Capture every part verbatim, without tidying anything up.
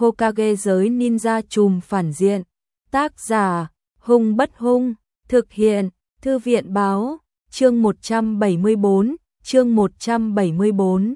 Hokage giới ninja trùm phản diện. Tác giả, Hung Bất Hung, thực hiện, Thư viện báo, chương một trăm bảy mươi bốn, chương một trăm bảy mươi bốn.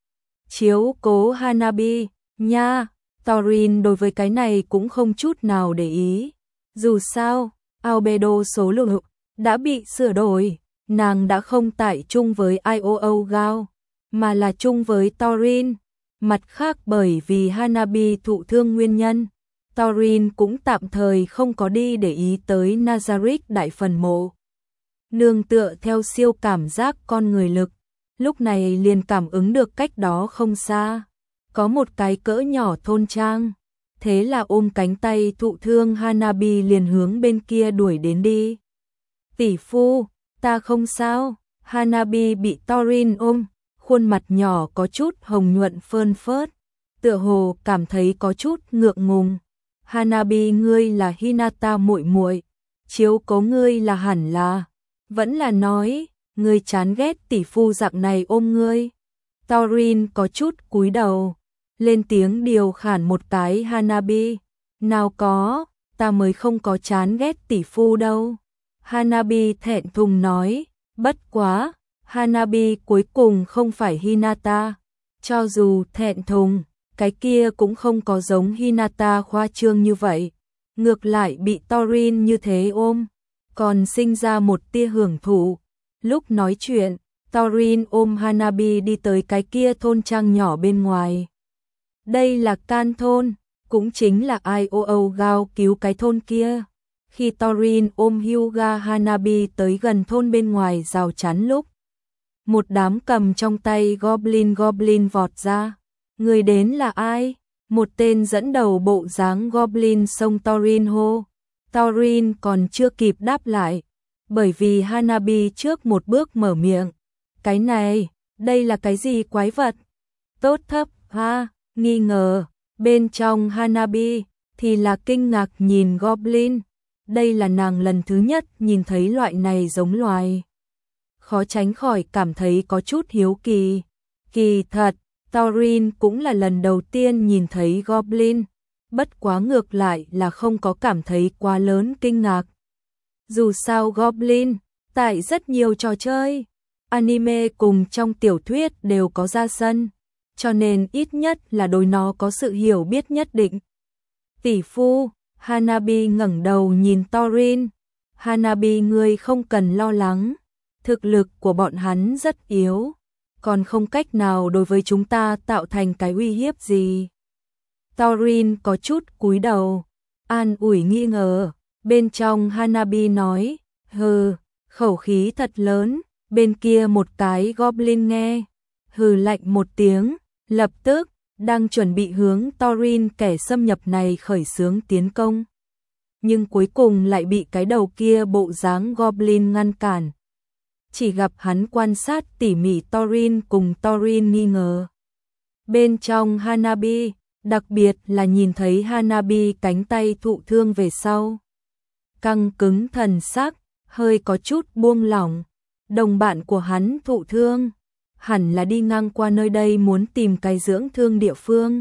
Chiếu cố Hanabi, nha, Thorin đối với cái này cũng không chút nào để ý. Dù sao, albedo số lượng đã bị sửa đổi, nàng đã không tại chung với i o o Gao, mà là chung với Thorin. Mặt khác bởi vì Hanabi thụ thương nguyên nhân, Thorin cũng tạm thời không có đi để ý tới Nazarick đại phần mộ. Nương tựa theo siêu cảm giác con người lực, lúc này liền cảm ứng được cách đó không xa có một cái cỡ nhỏ thôn trang, thế là ôm cánh tay thụ thương Hanabi liền hướng bên kia đuổi đến đi. Tỷ phu, ta không sao. Hanabi bị Thorin ôm, khuôn mặt nhỏ có chút hồng nhuận phơn phớt, tựa hồ cảm thấy có chút ngượng ngùng. Hanabi, ngươi là Hinata muội muội, chiếu cố ngươi là hẳn là, vẫn là nói, ngươi chán ghét tỷ phu dạng này ôm ngươi. Thorin có chút cúi đầu, lên tiếng điều khản một cái Hanabi, nào có, ta mới không có chán ghét tỷ phu đâu. Hanabi thẹn thùng nói, bất quá, Hanabi cuối cùng không phải Hinata, cho dù thẹn thùng, cái kia cũng không có giống Hinata khoa trương như vậy, ngược lại bị Thorin như thế ôm, còn sinh ra một tia hưởng thụ. Lúc nói chuyện, Thorin ôm Hanabi đi tới cái kia thôn trang nhỏ bên ngoài. Đây là Can thôn, cũng chính là i o o Gao cứu cái thôn kia. Khi Thorin ôm Hyuga Hanabi tới gần thôn bên ngoài rào chắn lúc, một đám cầm trong tay Goblin Goblin vọt ra. Người đến là ai? Một tên dẫn đầu bộ dáng Goblin xông Thorin hô. Thorin còn chưa kịp đáp lại, bởi vì Hanabi trước một bước mở miệng. Cái này, đây là cái gì quái vật? Tốt thấp, ha, nghi ngờ. Bên trong Hanabi thì là kinh ngạc nhìn Goblin. Đây là nàng lần thứ nhất nhìn thấy loại này giống loài. Khó tránh khỏi cảm thấy có chút hiếu kỳ. Kỳ thật, Thorin cũng là lần đầu tiên nhìn thấy Goblin, bất quá ngược lại là không có cảm thấy quá lớn kinh ngạc. Dù sao Goblin, tại rất nhiều trò chơi, anime cùng trong tiểu thuyết đều có ra sân, cho nên ít nhất là đối nó có sự hiểu biết nhất định. Tỷ phu, Hanabi ngẩng đầu nhìn Thorin. Hanabi, ngươi không cần lo lắng, thực lực của bọn hắn rất yếu, còn không cách nào đối với chúng ta tạo thành cái uy hiếp gì. Thorin có chút cúi đầu, an ủi nghi ngờ. Bên trong Hanabi nói, hừ, khẩu khí thật lớn. Bên kia một cái Goblin nghe, hừ lạnh một tiếng, lập tức đang chuẩn bị hướng Thorin kẻ xâm nhập này khởi xướng tiến công. Nhưng cuối cùng lại bị cái đầu kia bộ dáng Goblin ngăn cản. Chỉ gặp hắn quan sát tỉ mỉ Thorin cùng Thorin nghi ngờ. Bên trong Hanabi, đặc biệt là nhìn thấy Hanabi cánh tay thụ thương về sau, căng cứng thần sắc, hơi có chút buông lỏng. Đồng bạn của hắn thụ thương, hẳn là đi ngang qua nơi đây muốn tìm cái dưỡng thương địa phương.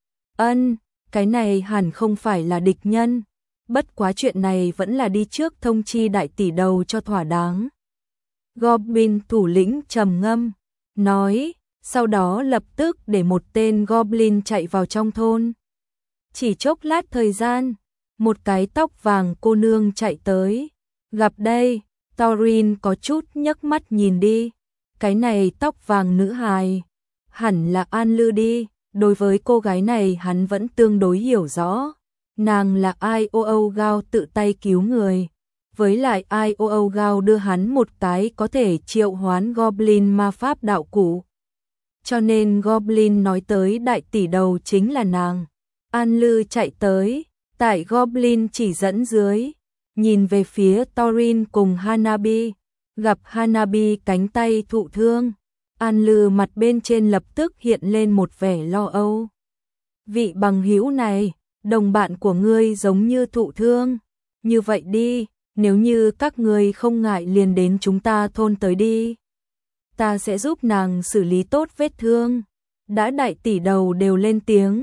Ân, cái này hẳn không phải là địch nhân, bất quá chuyện này vẫn là đi trước thông chi đại tỷ đầu cho thỏa đáng. Goblin thủ lĩnh trầm ngâm, nói, sau đó lập tức để một tên Goblin chạy vào trong thôn. Chỉ chốc lát thời gian, một cái tóc vàng cô nương chạy tới, gặp đây. Thorin có chút nhấc mắt nhìn đi, cái này tóc vàng nữ hài, hẳn là An Lư đi. Đối với cô gái này hắn vẫn tương đối hiểu rõ, nàng là i o o Gao tự tay cứu người, với lại i o o Gao đưa hắn một cái có thể triệu hoán Goblin ma pháp đạo cụ, cho nên Goblin nói tới đại tỷ đầu chính là nàng. An Lư chạy tới, tại Goblin chỉ dẫn dưới, nhìn về phía Thorin cùng Hanabi, gặp Hanabi cánh tay thụ thương, An Lư mặt bên trên lập tức hiện lên một vẻ lo âu. Vị bằng hữu này, đồng bạn của ngươi giống như thụ thương, như vậy đi, nếu như các ngươi không ngại liền đến chúng ta thôn tới đi. Ta sẽ giúp nàng xử lý tốt vết thương. Đã đại tỷ đầu đều lên tiếng,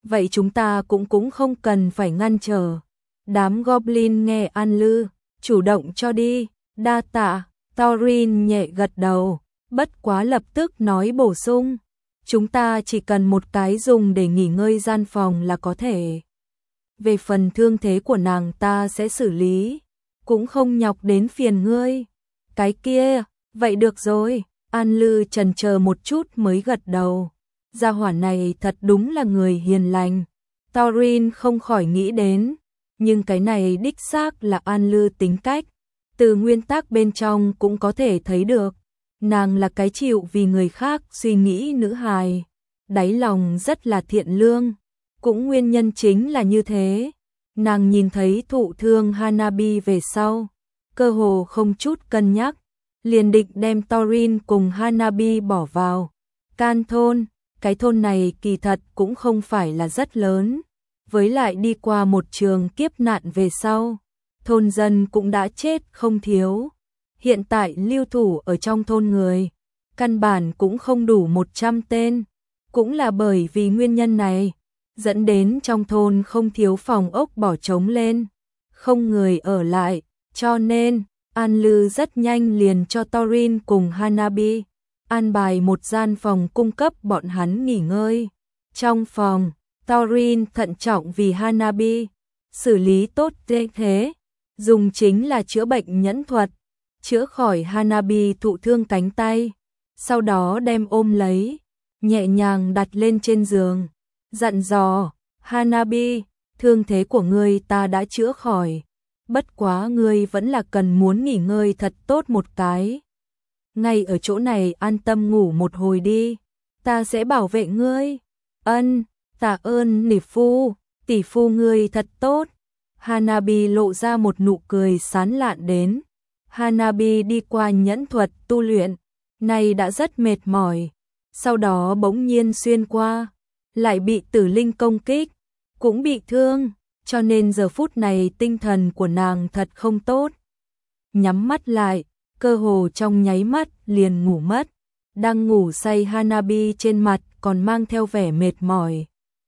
vậy chúng ta cũng cũng không cần phải ngăn trở. Đám Goblin nghe An Lư, chủ động cho đi, đa tạ, Thorin nhẹ gật đầu, bất quá lập tức nói bổ sung. Chúng ta chỉ cần một cái dùng để nghỉ ngơi gian phòng là có thể. Về phần thương thế của nàng ta sẽ xử lý, cũng không nhọc đến phiền ngươi. Cái kia, vậy được rồi, An Lư chần chờ một chút mới gật đầu. Gia hỏa này thật đúng là người hiền lành. Thorin không khỏi nghĩ đến, nhưng cái này đích xác là An Lư tính cách. Từ nguyên tắc bên trong cũng có thể thấy được, nàng là cái chịu vì người khác suy nghĩ nữ hài, đáy lòng rất là thiện lương. Cũng nguyên nhân chính là như thế, nàng nhìn thấy thụ thương Hanabi về sau, cơ hồ không chút cân nhắc, liền định đem Thorin cùng Hanabi bỏ vào Can thôn. Cái thôn này kỳ thật cũng không phải là rất lớn, với lại đi qua một trường kiếp nạn về sau, thôn dân cũng đã chết không thiếu. Hiện tại lưu thủ ở trong thôn người, căn bản cũng không đủ một trăm tên, cũng là bởi vì nguyên nhân này, dẫn đến trong thôn không thiếu phòng ốc bỏ trống lên, không người ở lại, cho nên An Lư rất nhanh liền cho Thorin cùng Hanabi an bài một gian phòng cung cấp bọn hắn nghỉ ngơi. Trong phòng, Thorin thận trọng vì Hanabi xử lý tốt thế, dùng chính là chữa bệnh nhẫn thuật, chữa khỏi Hanabi thụ thương cánh tay, sau đó đem ôm lấy, nhẹ nhàng đặt lên trên giường, dặn dò, Hanabi, thương thế của ngươi ta đã chữa khỏi, bất quá ngươi vẫn là cần muốn nghỉ ngơi thật tốt một cái. Ngay ở chỗ này an tâm ngủ một hồi đi, ta sẽ bảo vệ ngươi. Ân, tạ ơn nỉ phu, tỷ phu ngươi thật tốt. Hanabi lộ ra một nụ cười sán lạn đến. Hanabi đi qua nhẫn thuật tu luyện, này đã rất mệt mỏi, sau đó bỗng nhiên xuyên qua, lại bị tử linh công kích, cũng bị thương, cho nên giờ phút này tinh thần của nàng thật không tốt. Nhắm mắt lại, cơ hồ trong nháy mắt liền ngủ mất, đang ngủ say Hanabi trên mặt còn mang theo vẻ mệt mỏi.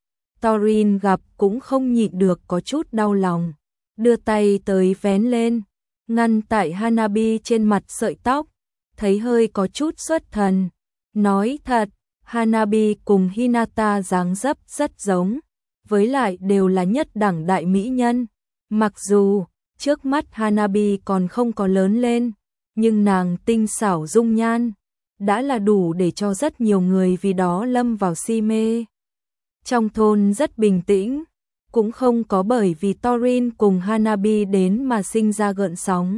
Thorin gặp cũng không nhịn được có chút đau lòng, đưa tay tới vén lên, ngăn tại Hanabi trên mặt sợi tóc, thấy hơi có chút xuất thần, nói thật, Hanabi cùng Hinata dáng dấp rất giống, với lại đều là nhất đẳng đại mỹ nhân, mặc dù trước mắt Hanabi còn không có lớn lên, nhưng nàng tinh xảo dung nhan đã là đủ để cho rất nhiều người vì đó lâm vào si mê. Trong thôn rất bình tĩnh, cũng không có bởi vì Thorin cùng Hanabi đến mà sinh ra gợn sóng.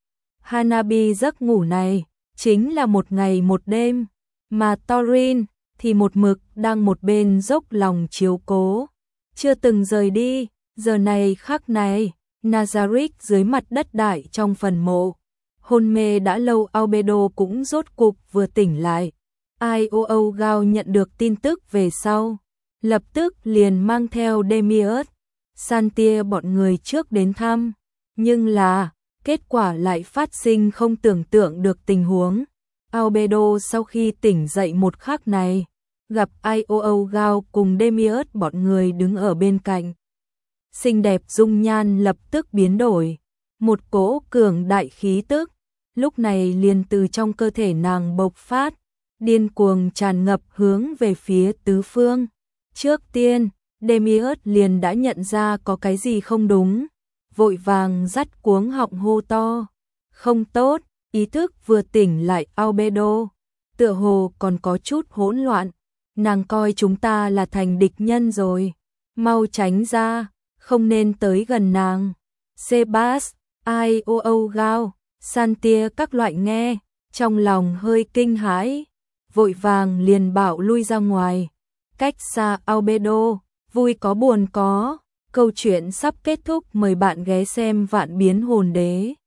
Hanabi giấc ngủ này chính là một ngày một đêm, mà Thorin thì một mực đang một bên dốc lòng chiếu cố, chưa từng rời đi. Giờ này khắc này, Nazarick dưới mặt đất đại trong phần mộ, hôn mê đã lâu Albedo cũng rốt cục vừa tỉnh lại. i o o Gao nhận được tin tức về sau, lập tức liền mang theo Demiurge, Santia bọn người trước đến thăm, nhưng là kết quả lại phát sinh không tưởng tượng được tình huống. Albedo sau khi tỉnh dậy một khắc này, gặp i o o Gao cùng Demiurge bọn người đứng ở bên cạnh. Xinh đẹp dung nhan lập tức biến đổi, một cỗ cường đại khí tức, lúc này liền từ trong cơ thể nàng bộc phát, điên cuồng tràn ngập hướng về phía tứ phương. Trước tiên, Demiurge liền đã nhận ra có cái gì không đúng, vội vàng dắt cuống họng hô to. Không tốt, ý thức vừa tỉnh lại Albedo, tựa hồ còn có chút hỗn loạn, nàng coi chúng ta là thành địch nhân rồi, mau tránh ra, không nên tới gần nàng. Sebas, i o o Gao, Santia các loại nghe, trong lòng hơi kinh hãi, vội vàng liền bảo lui ra ngoài. Cách xa Albedo, vui có buồn có, câu chuyện sắp kết thúc, mời bạn ghé xem Vạn Biến Hồn Đế.